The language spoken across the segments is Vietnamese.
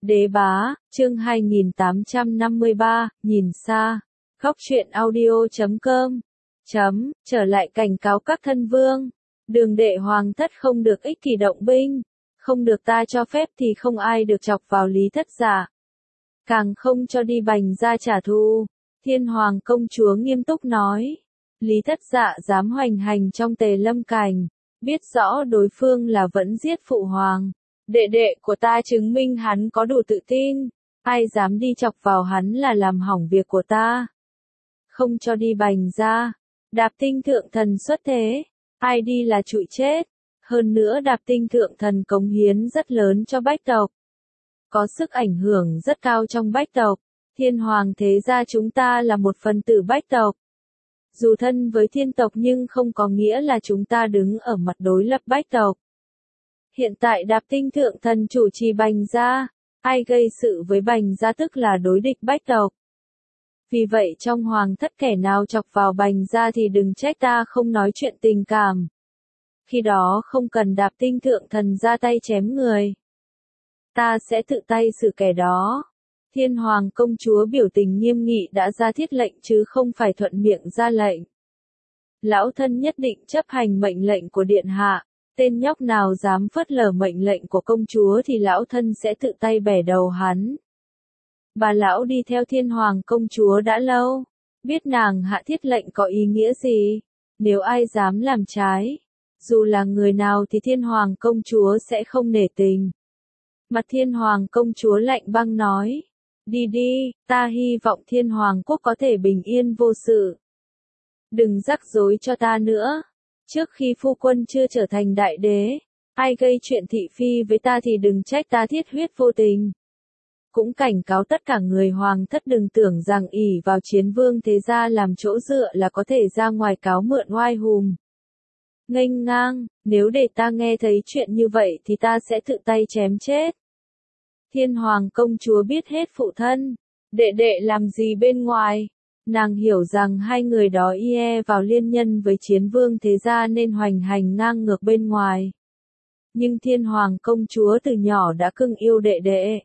Đế bá, chương 2853, nhìn xa. Góc truyện audio.com. Trở lại cảnh cáo các thân vương. Đường đệ hoàng thất không được ích kỷ động binh. Không được ta cho phép thì không ai được chọc vào Lý Thất Dạ. Càng không cho đi Bành gia trả thù. Thiên hoàng công chúa nghiêm túc nói. Lý Thất Dạ dám hoành hành trong Tề Lâm Cảnh. Biết rõ đối phương là vẫn giết phụ hoàng. Đệ đệ của ta chứng minh hắn có đủ tự tin. Ai dám đi chọc vào hắn là làm hỏng việc của ta. Không cho đi Bành gia. Đạp Tinh thượng thần xuất thế. Ai đi là trụi chết. Hơn nữa Đạp Tinh thượng thần cống hiến rất lớn cho bách tộc. Có sức ảnh hưởng rất cao trong bách tộc. Thiên hoàng thế gia chúng ta là một phần tử bách tộc. Dù thân với thiên tộc nhưng không có nghĩa là chúng ta đứng ở mặt đối lập bách tộc. Hiện tại Đạp Tinh thượng thần chủ trì Bành gia, ai gây sự với Bành gia tức là đối địch bách tộc. Vì vậy trong hoàng thất kẻ nào chọc vào Bành gia thì đừng trách ta không nói chuyện tình cảm. Khi đó không cần Đạp Tinh thượng thần ra tay chém người. Ta sẽ tự tay xử kẻ đó. Thiên hoàng công chúa biểu tình nghiêm nghị đã ra thiết lệnh chứ không phải thuận miệng ra lệnh. Lão thân nhất định chấp hành mệnh lệnh của điện hạ. Tên nhóc nào dám phớt lờ mệnh lệnh của công chúa thì lão thân sẽ tự tay bẻ đầu hắn. Bà lão đi theo thiên hoàng công chúa đã lâu. Biết nàng hạ thiết lệnh có ý nghĩa gì. Nếu ai dám làm trái. Dù là người nào thì thiên hoàng công chúa sẽ không nể tình. Mặt thiên hoàng công chúa lạnh băng nói. Đi đi, ta hy vọng thiên hoàng quốc có thể bình yên vô sự. Đừng rắc rối cho ta nữa. Trước khi phu quân chưa trở thành đại đế, ai gây chuyện thị phi với ta thì đừng trách ta thiết huyết vô tình. Cũng cảnh cáo tất cả người hoàng thất đừng tưởng rằng ỷ vào chiến vương thế gia làm chỗ dựa là có thể ra ngoài cáo mượn oai hùng. Nghênh ngang, nếu để ta nghe thấy chuyện như vậy thì ta sẽ tự tay chém chết. Thiên hoàng công chúa biết hết phụ thân, đệ đệ làm gì bên ngoài. Nàng hiểu rằng hai người đó vào liên nhân với chiến vương thế gia nên hoành hành ngang ngược bên ngoài. Nhưng thiên hoàng công chúa từ nhỏ đã cưng yêu đệ đệ.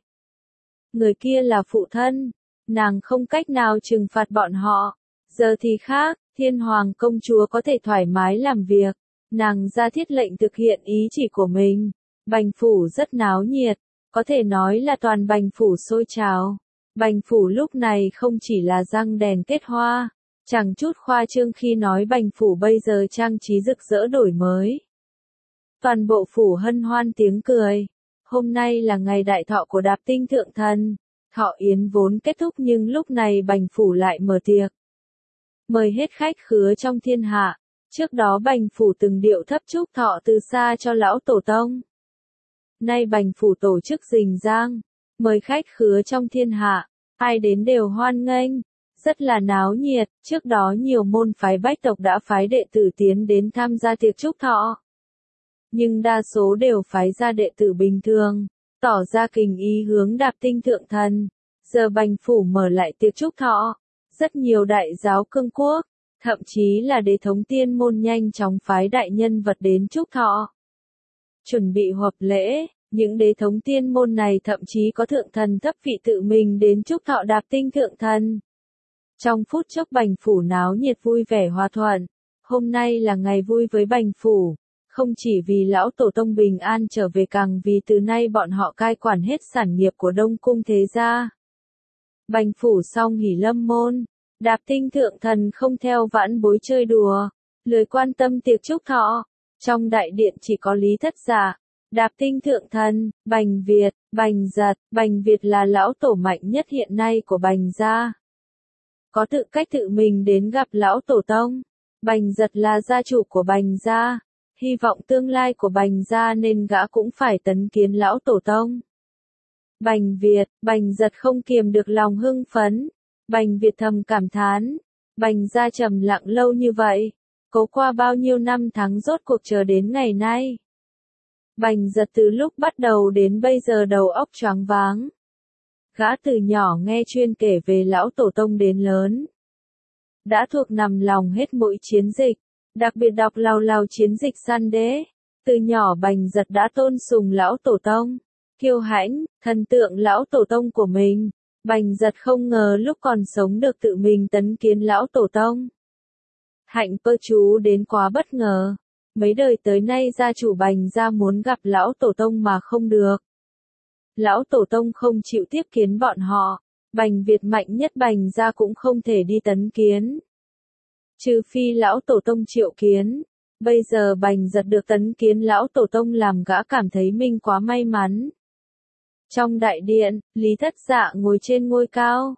Người kia là phụ thân, nàng không cách nào trừng phạt bọn họ. Giờ thì khác, thiên hoàng công chúa có thể thoải mái làm việc. Nàng ra thiết lệnh thực hiện ý chỉ của mình. Bành phủ rất náo nhiệt, có thể nói là toàn Bành phủ sôi trào. Bành phủ lúc này không chỉ là răng đèn kết hoa, chẳng chút khoa trương khi nói Bành phủ bây giờ trang trí rực rỡ đổi mới. Toàn bộ phủ hân hoan tiếng cười. Hôm nay là ngày đại thọ của Đạp Tinh thượng thần. Thọ yến vốn kết thúc nhưng lúc này Bành phủ lại mở tiệc. Mời hết khách khứa trong thiên hạ. Trước đó Bành phủ từng điệu thấp chúc thọ từ xa cho lão tổ tông. Nay Bành phủ tổ chức rình rang, mời khách khứa trong thiên hạ, ai đến đều hoan nghênh, rất là náo nhiệt. Trước đó nhiều môn phái bách tộc đã phái đệ tử tiến đến tham gia tiệc chúc thọ. Nhưng đa số đều phái ra đệ tử bình thường, tỏ ra kính ý hướng Đạp Tinh thượng thần. Giờ Bành phủ mở lại tiệc chúc thọ, rất nhiều đại giáo cương quốc, thậm chí là đế thống tiên môn nhanh chóng phái đại nhân vật đến chúc thọ. Chuẩn bị họp lễ, những đế thống tiên môn này thậm chí có thượng thần thấp vị tự mình đến chúc thọ Đạp Tinh thượng thần. Trong phút chốc Bành phủ náo nhiệt vui vẻ hòa thuận. Hôm nay là ngày vui với Bành phủ, không chỉ vì lão tổ tông bình an trở về càng vì từ nay bọn họ cai quản hết sản nghiệp của Đông cung thế gia. Bành phủ xong hỉ lâm môn, Đạp Tinh thượng thần không theo vãn bối chơi đùa, lười quan tâm tiệc chúc thọ. Trong đại điện chỉ có Lý Thất Dạ, Đạp Tinh thượng thần, Bành Việt, Bành Giật. Bành Việt là lão tổ mạnh nhất hiện nay của Bành gia. Có tự cách tự mình đến gặp lão tổ tông. Bành Giật là gia chủ của Bành gia. Hy vọng tương lai của Bành gia nên gã cũng phải tấn kiến lão tổ tông. Bành Việt, Bành Giật không kiềm được lòng hưng phấn. Bành Việt thầm cảm thán. Bành gia trầm lặng lâu như vậy. Cố qua bao nhiêu năm tháng rốt cuộc chờ đến ngày nay. Bành Giật từ lúc bắt đầu đến bây giờ đầu óc choáng váng. Gã từ nhỏ nghe chuyên kể về lão tổ tông đến lớn. Đã thuộc nằm lòng hết mỗi chiến dịch, đặc biệt đọc lào lào chiến dịch săn đế. Từ nhỏ Bành Giật đã tôn sùng lão tổ tông. kiêu hãnh, thần tượng lão tổ tông của mình. Bành Giật không ngờ lúc còn sống được tự mình tấn kiến lão tổ tông. Hạnh Pơ chú đến quá bất ngờ. Mấy đời tới nay gia chủ Bành gia muốn gặp lão tổ tông mà không được. Lão tổ tông không chịu tiếp kiến bọn họ. Bành Việt mạnh nhất Bành gia cũng không thể đi tấn kiến. Trừ phi lão tổ tông triệu kiến. Bây giờ Bành Giật được tấn kiến lão tổ tông làm gã cảm thấy mình quá may mắn. Trong đại điện, Lý Thất Dạ ngồi trên ngôi cao.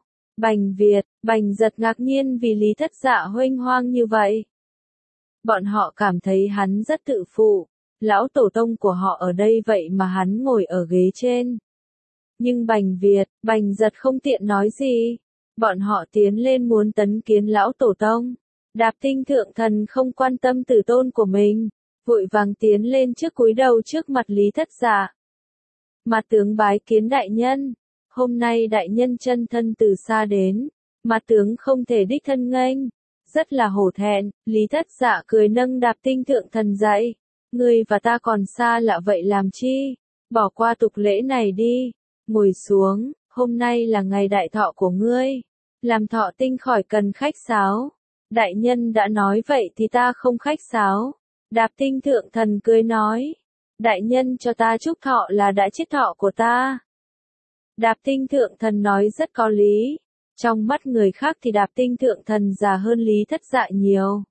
Bành Giật ngạc nhiên vì Lý Thất Dạ huênh hoang như vậy. Bọn họ cảm thấy hắn rất tự phụ. Lão tổ tông của họ ở đây vậy mà hắn ngồi ở ghế trên. Nhưng Bành Giật không tiện nói gì. Bọn họ tiến lên muốn tấn kiến lão tổ tông. Đạp Tinh thượng thần không quan tâm tử tôn của mình. Vội vàng tiến lên trước cúi đầu trước mặt Lý Thất Dạ. Mặt tướng bái kiến đại nhân. Hôm nay đại nhân chân thân từ xa đến. Mặt tướng không thể đích thân nghênh. Rất là hổ thẹn. Lý Thất Dạ cười nâng Đạp Tinh thượng thần dậy. Ngươi và ta còn xa lạ vậy làm chi? Bỏ qua tục lễ này đi. Ngồi xuống. Hôm nay là ngày đại thọ của ngươi. Làm thọ tinh khỏi cần khách sáo. Đại nhân đã nói vậy thì ta không khách sáo. Đạp Tinh thượng thần cười nói. Đại nhân cho ta chúc thọ là đã chết thọ của ta. Đạp Tinh thượng thần nói rất có lý. Trong mắt người khác thì Đạp Tinh thượng thần già hơn Lý Thất Dạ nhiều.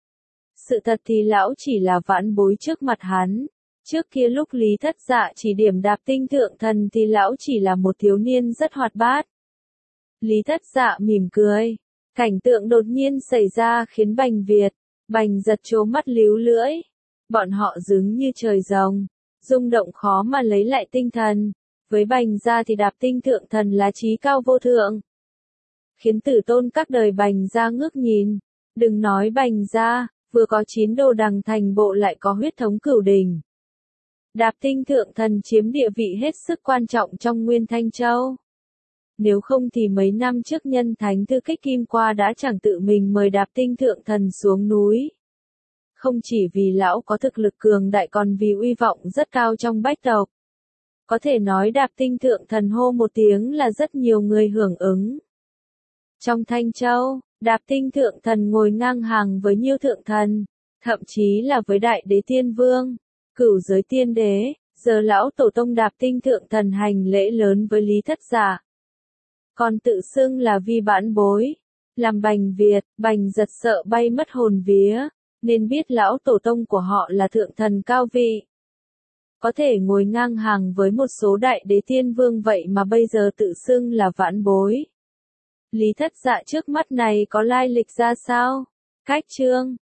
Sự thật thì lão chỉ là vãn bối trước mặt hắn. Trước kia lúc Lý Thất Dạ chỉ điểm Đạp Tinh thượng thần thì lão chỉ là một thiếu niên rất hoạt bát. Lý Thất Dạ mỉm cười. Cảnh tượng đột nhiên xảy ra khiến Bành Giật trố mắt líu lưỡi. Bọn họ dứng như trời rồng, rung động khó mà lấy lại tinh thần. Với Bành gia thì Đạp Tinh thượng thần là trí cao vô thượng. Khiến tử tôn các đời Bành gia ngước nhìn. Đừng nói Bành gia, vừa có 9 đồ đằng thành bộ lại có huyết thống cửu đình. Đạp Tinh thượng thần chiếm địa vị hết sức quan trọng trong Nguyên Thanh Châu. Nếu không thì mấy năm trước nhân thánh Thư Kích Kim Qua đã chẳng tự mình mời Đạp Tinh thượng thần xuống núi. Không chỉ vì lão có thực lực cường đại còn vì uy vọng rất cao trong bách tộc. Có thể nói Đạp Tinh thượng thần hô một tiếng là rất nhiều người hưởng ứng. Trong Thanh Châu, Đạp Tinh thượng thần ngồi ngang hàng với Nhiêu thượng thần, thậm chí là với Đại Đế Tiên Vương, Cửu Giới Tiên Đế. Giờ lão tổ tông Đạp Tinh thượng thần hành lễ lớn với Lý Thất Dạ. Còn tự xưng là vi vãn bối. Làm Bành Giật sợ bay mất hồn vía. Nên biết lão tổ tông của họ là thượng thần cao vị. Có thể ngồi ngang hàng với một số đại đế tiên vương vậy mà bây giờ tự xưng là vãn bối. Lý Thất Dạ trước mắt này có lai lịch ra sao? Cách chương